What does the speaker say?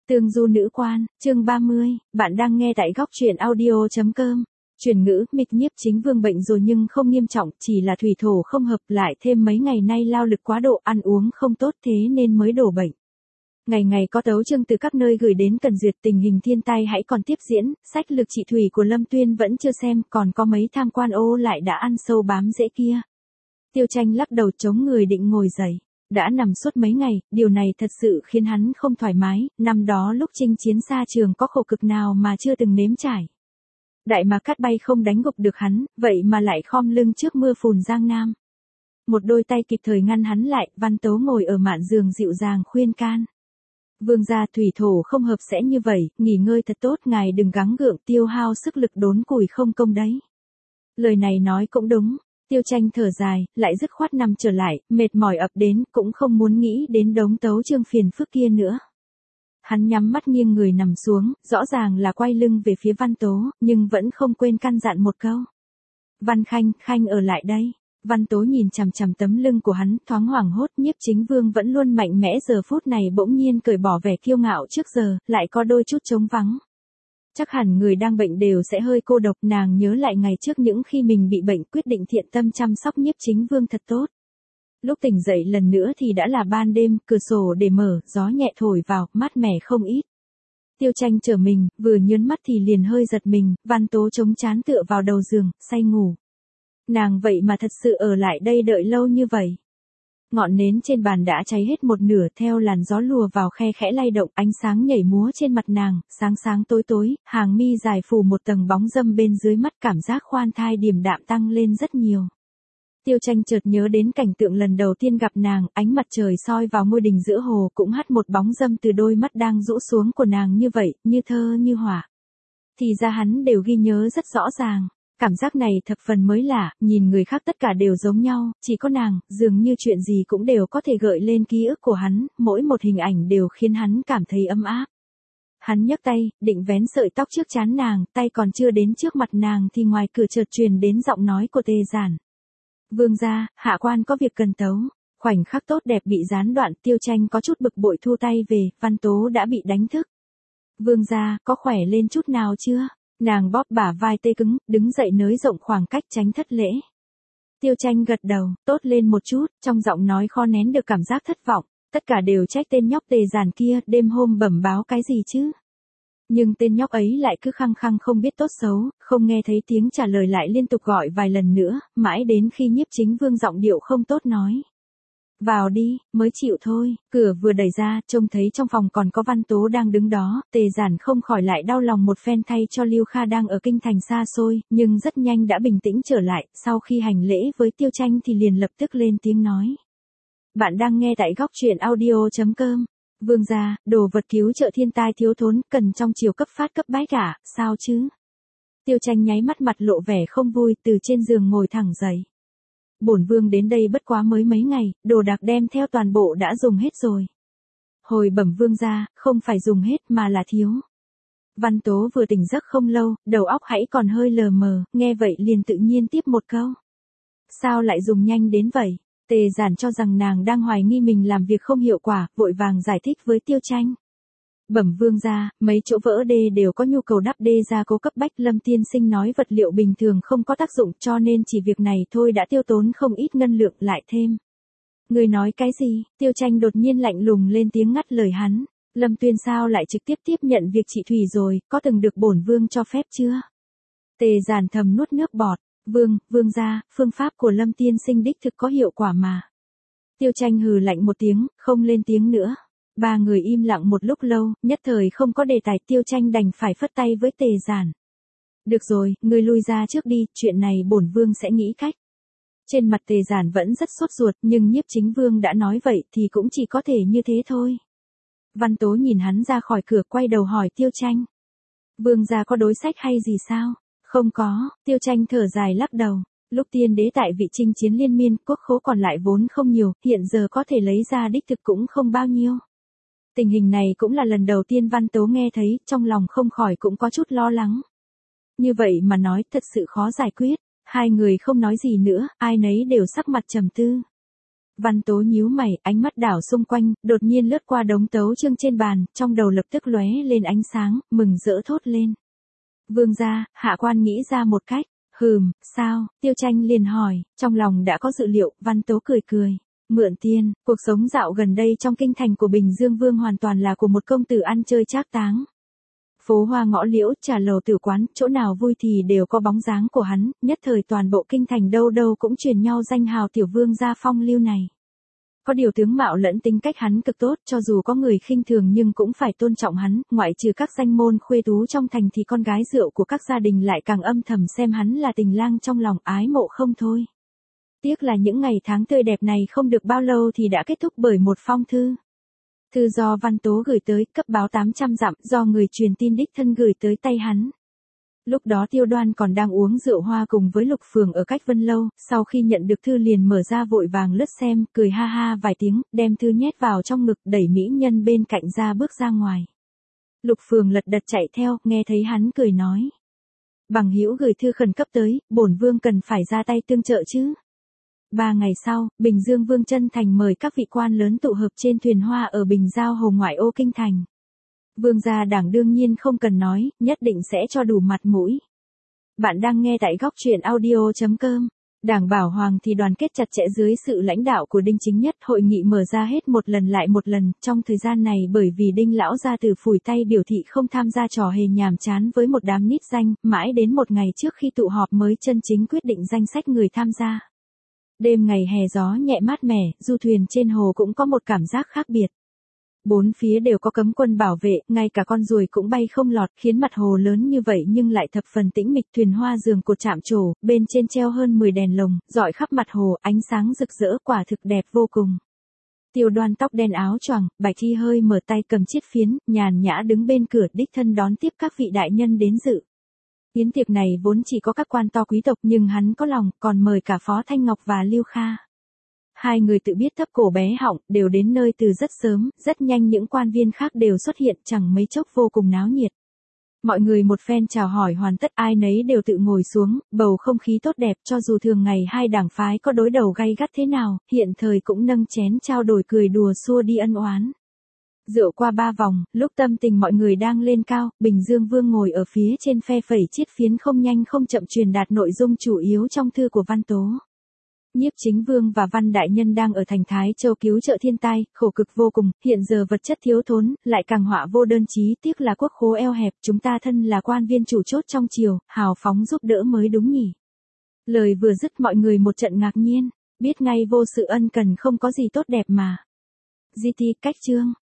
Tương du nữ quan, chương 30, bạn đang nghe tại góc truyện audio.com. Chuyển ngữ, Mịch Nhiếp Chính Vương bệnh rồi nhưng không nghiêm trọng, chỉ là thủy thổ không hợp, lại thêm mấy ngày nay lao lực quá độ, ăn uống không tốt thế nên mới đổ bệnh. Ngày ngày có tấu chương từ các nơi gửi đến cần duyệt, tình hình thiên tai hãy còn tiếp diễn, sách lược trị thủy của Lâm Tuyên vẫn chưa xem, còn có mấy tham quan ô lại đã ăn sâu bám rễ kia. Tiêu Tranh lắc đầu chống người định ngồi dậy. Đã nằm suốt mấy ngày, điều này thật sự khiến hắn không thoải mái, năm đó lúc chinh chiến xa trường có khổ cực nào mà chưa từng nếm trải. Đại mà cát bay không đánh gục được hắn, vậy mà lại khom lưng trước mưa phùn giang nam. Một đôi tay kịp thời ngăn hắn lại, Văn Tố ngồi ở mạn giường dịu dàng khuyên can. Vương gia, thủy thổ không hợp sẽ như vậy, nghỉ ngơi thật tốt, ngài đừng gắng gượng tiêu hao sức lực đốn củi không công đấy. Lời này nói cũng đúng. Tiêu Tranh thở dài, lại dứt khoát nằm trở lại, mệt mỏi ập đến, cũng không muốn nghĩ đến đống tấu chương phiền phức kia nữa. Hắn nhắm mắt nghiêng người nằm xuống, rõ ràng là quay lưng về phía Văn Tố, nhưng vẫn không quên căn dặn một câu. Văn Khanh, Khanh ở lại đây. Văn Tố nhìn chằm chằm tấm lưng của hắn, thoáng hoảng hốt. Nhiếp Chính Vương vẫn luôn mạnh mẽ, giờ phút này bỗng nhiên cởi bỏ vẻ kiêu ngạo trước giờ, lại có đôi chút trống vắng. Chắc hẳn người đang bệnh đều sẽ hơi cô độc, nàng nhớ lại ngày trước những khi mình bị bệnh, quyết định thiện tâm chăm sóc Nhiếp Chính Vương thật tốt. Lúc tỉnh dậy lần nữa thì đã là ban đêm, cửa sổ để mở, gió nhẹ thổi vào, mát mẻ không ít. Tiêu Tranh trở mình, vừa nhớn mắt thì liền hơi giật mình, Văn Tố chống trán tựa vào đầu giường, say ngủ. Nàng vậy mà thật sự ở lại đây đợi lâu như vậy. Ngọn nến trên bàn đã cháy hết một nửa, theo làn gió lùa vào khe khẽ lay động, ánh sáng nhảy múa trên mặt nàng, sáng sáng tối tối, hàng mi dài phủ một tầng bóng râm bên dưới mắt, cảm giác khoan thai điềm đạm tăng lên rất nhiều. Tiêu Tranh chợt nhớ đến cảnh tượng lần đầu tiên gặp nàng, ánh mặt trời soi vào ngôi đình giữa hồ cũng hắt một bóng râm từ đôi mắt đang rũ xuống của nàng như vậy, như thơ như họa. Thì ra hắn đều ghi nhớ rất rõ ràng. Cảm giác này thập phần mới lạ, nhìn người khác tất cả đều giống nhau, chỉ có nàng, dường như chuyện gì cũng đều có thể gợi lên ký ức của hắn, mỗi một hình ảnh đều khiến hắn cảm thấy ấm áp. Hắn nhấc tay, định vén sợi tóc trước trán nàng, tay còn chưa đến trước mặt nàng thì ngoài cửa chợt truyền đến giọng nói của Tề Giản. Vương gia, hạ quan có việc cần tấu. Khoảnh khắc tốt đẹp bị gián đoạn, Tiêu Tranh có chút bực bội thu tay về, Văn Tố đã bị đánh thức. Vương gia, có khỏe lên chút nào chưa? Nàng bóp bả vai tê cứng, đứng dậy nới rộng khoảng cách tránh thất lễ. Tiêu Tranh gật đầu, tốt lên một chút, trong giọng nói kho nén được cảm giác thất vọng, tất cả đều trách tên nhóc Tề Giản kia, đêm hôm bẩm báo cái gì chứ? Nhưng tên nhóc ấy lại cứ khăng khăng không biết tốt xấu, không nghe thấy tiếng trả lời lại liên tục gọi vài lần nữa, mãi đến khi Nhiếp Chính Vương giọng điệu không tốt nói. Vào đi, mới chịu thôi, cửa vừa đẩy ra, trông thấy trong phòng còn có Văn Tố đang đứng đó, Tề Giản không khỏi lại đau lòng một phen thay cho Lưu Kha đang ở kinh thành xa xôi, nhưng rất nhanh đã bình tĩnh trở lại, sau khi hành lễ với Tiêu Tranh thì liền lập tức lên tiếng nói. Bạn đang nghe tại góc truyện audio.com. Vương gia, đồ vật cứu trợ thiên tai thiếu thốn, cần trong chiều cấp phát cấp bách cả, sao chứ? Tiêu Tranh nháy mắt mặt lộ vẻ không vui, từ trên giường ngồi thẳng dậy. Bổn vương đến đây bất quá mới mấy ngày, đồ đạc đem theo toàn bộ đã dùng hết rồi. Hồi bẩm vương gia, không phải dùng hết mà là thiếu. Văn Tố vừa tỉnh giấc không lâu, đầu óc hãy còn hơi lờ mờ, nghe vậy liền tự nhiên tiếp một câu. Sao lại dùng nhanh đến vậy? Tề Giản cho rằng nàng đang hoài nghi mình làm việc không hiệu quả, vội vàng giải thích với Tiêu Tranh. Bẩm vương gia, mấy chỗ vỡ đê đều có nhu cầu đắp đê gia cố cấp bách, Lâm tiên sinh nói vật liệu bình thường không có tác dụng, cho nên chỉ việc này thôi đã tiêu tốn không ít ngân lượng, lại thêm. Người nói cái gì? Tiêu Tranh đột nhiên lạnh lùng lên tiếng ngắt lời hắn. Lâm Tuyên sao lại trực tiếp tiếp nhận việc trị thủy rồi, có từng được bổn vương cho phép chưa? Tề Giản thầm nuốt nước bọt. Vương gia, phương pháp của Lâm tiên sinh đích thực có hiệu quả mà. Tiêu Tranh hừ lạnh một tiếng, không lên tiếng nữa. Ba người im lặng một lúc lâu, nhất thời không có đề tài, Tiêu Tranh đành phải phất tay với Tề Giản. Được rồi, ngươi lui ra trước đi, chuyện này bổn vương sẽ nghĩ cách. Trên mặt Tề Giản vẫn rất sốt ruột, nhưng Nhiếp Chính Vương đã nói vậy thì cũng chỉ có thể như thế thôi. Văn Tố nhìn hắn ra khỏi cửa, quay đầu hỏi Tiêu Tranh. Vương gia có đối sách hay gì sao? Không có, Tiêu Tranh thở dài lắc đầu. Lúc tiên đế tại vị chinh chiến liên miên, quốc khố còn lại vốn không nhiều, hiện giờ có thể lấy ra đích thực cũng không bao nhiêu. Tình hình này cũng là lần đầu tiên Văn Tố nghe thấy, trong lòng không khỏi cũng có chút lo lắng. Như vậy mà nói thật sự khó giải quyết, hai người không nói gì nữa, ai nấy đều sắc mặt trầm tư. Văn Tố nhíu mày, ánh mắt đảo xung quanh, đột nhiên lướt qua đống tấu chương trên bàn, trong đầu lập tức lóe lên ánh sáng, mừng rỡ thốt lên. Vương gia, hạ quan nghĩ ra một cách. Sao, Tiêu Tranh liền hỏi, trong lòng đã có dự liệu, Văn Tố cười cười. Mượn tiền, cuộc sống dạo gần đây trong kinh thành của Bình Dương Vương hoàn toàn là của một công tử ăn chơi trác táng. Phố hoa ngõ liễu, trà lầu tử quán, chỗ nào vui thì đều có bóng dáng của hắn, nhất thời toàn bộ kinh thành đâu đâu cũng truyền nhau danh hào tiểu vương gia phong lưu này. Có điều tướng mạo lẫn tính cách hắn cực tốt, cho dù có người khinh thường nhưng cũng phải tôn trọng hắn, ngoại trừ các danh môn khuê tú trong thành thì con gái rượu của các gia đình lại càng âm thầm xem hắn là tình lang trong lòng, ái mộ không thôi. Tiếc là những ngày tháng tươi đẹp này không được bao lâu thì đã kết thúc bởi một phong thư. Thư do Văn Tố gửi tới, cấp báo 800 dặm, do người truyền tin đích thân gửi tới tay hắn. Lúc đó Tiêu Đoan còn đang uống rượu hoa cùng với Lục Phường ở cách Vân Lâu, sau khi nhận được thư liền mở ra vội vàng lướt xem, cười ha ha vài tiếng, đem thư nhét vào trong ngực, đẩy mỹ nhân bên cạnh ra bước ra ngoài. Lục Phường lật đật chạy theo, nghe thấy hắn cười nói. Bằng hữu gửi thư khẩn cấp tới, bổn vương cần phải ra tay tương trợ chứ. 3 ngày sau, Bình Dương Vương chân thành mời các vị quan lớn tụ hợp trên thuyền hoa ở Bình Giao Hồ ngoại ô kinh thành. Vương gia đảng đương nhiên không cần nói, nhất định sẽ cho đủ mặt mũi. Bạn đang nghe tại góc truyện audio.com. Đảng Bảo Hoàng thì đoàn kết chặt chẽ dưới sự lãnh đạo của Đinh Chính Nhất, hội nghị mở ra hết một lần lại một lần, trong thời gian này bởi vì Đinh lão gia tử phủi tay biểu thị không tham gia trò hề nhàm chán với một đám nít danh, mãi đến một ngày trước khi tụ họp mới chân chính quyết định danh sách người tham gia. Đêm ngày hè gió nhẹ mát mẻ, du thuyền trên hồ cũng có một cảm giác khác biệt. Bốn phía đều có cấm quân bảo vệ, ngay cả con ruồi cũng bay không lọt, khiến mặt hồ lớn như vậy nhưng lại thập phần tĩnh mịch. Thuyền hoa giường cột chạm trổ, bên trên treo hơn 10 đèn lồng, rọi khắp mặt hồ, ánh sáng rực rỡ, quả thực đẹp vô cùng. Tiêu Đoan tóc đen áo choàng, bạch y hơi mở tay cầm chiếc phiến, nhàn nhã đứng bên cửa đích thân đón tiếp các vị đại nhân đến dự. Yến tiệc này vốn chỉ có các quan to quý tộc nhưng hắn có lòng, còn mời cả Phó Thanh Ngọc và Lưu Kha. Hai người tự biết thấp cổ bé họng, đều đến nơi từ rất sớm, rất nhanh những quan viên khác đều xuất hiện, chẳng mấy chốc vô cùng náo nhiệt. Mọi người một phen chào hỏi hoàn tất, ai nấy đều tự ngồi xuống, bầu không khí tốt đẹp, cho dù thường ngày hai đảng phái có đối đầu gay gắt thế nào, hiện thời cũng nâng chén trao đổi cười đùa xua đi ân oán. Rượu qua 3 vòng, lúc tâm tình mọi người đang lên cao, Bình Dương Vương ngồi ở phía trên phe phẩy chiếc phiến không nhanh không chậm truyền đạt nội dung chủ yếu trong thư của Văn Tố. Nhiếp Chính Vương và Văn Đại Nhân đang ở thành Thái Châu cứu trợ thiên tai, khổ cực vô cùng, hiện giờ vật chất thiếu thốn, lại càng họa vô đơn chí, tiếc là quốc khố eo hẹp, chúng ta thân là quan viên chủ chốt trong triều, hào phóng giúp đỡ mới đúng nhỉ. Lời vừa dứt mọi người một trận ngạc nhiên, biết ngay vô sự ân cần không có gì tốt đẹp mà. GT cách chương.